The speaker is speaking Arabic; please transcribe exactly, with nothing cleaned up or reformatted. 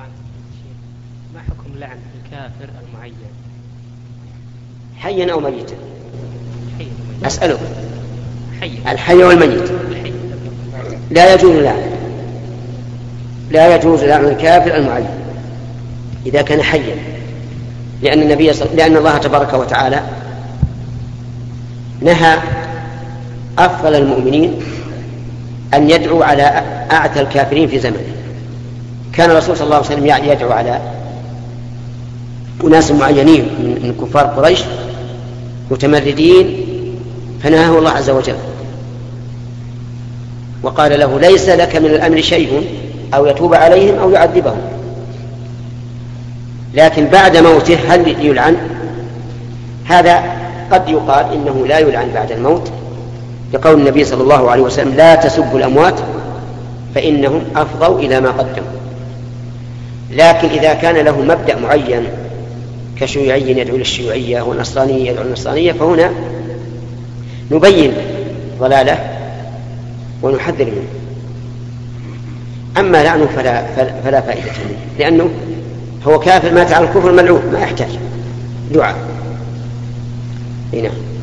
ما حكم لعن الكافر المعين حيا أو ميتا؟ حي. أسألك حي. الحي والميت الحي. لا يجوز لعن لا يجوز لعن الكافر المعين إذا كان حيا، لأن النبي صل... لأن الله تبارك وتعالى نهى أفضل المؤمنين أن يدعو على أعتى الكافرين في زمنه. كان الرسول صلى الله عليه وسلم يدعو على أناس معينين من كفار قريش متمردين، فنهاه الله عز وجل وقال له: ليس لك من الأمر شيء، أو يتوب عليهم أو يعذبهم. لكن بعد موته هل يلعن؟ هذا قد يقال إنه لا يلعن بعد الموت، لقول النبي صلى الله عليه وسلم: لا تسبوا الأموات فإنهم أفضوا إلى ما قدموا. لكن إذا كان له مبدأ معين كشيوعي يدعو للشيوعية والنصرانية يدعو للنصرانية، فهنا نبين ضلاله ونحذر منه. أما لعنه فلا, فلا فائدة منه، لأنه هو كافر مات على الكفر ملعون، ما يحتاج دعاء. هنا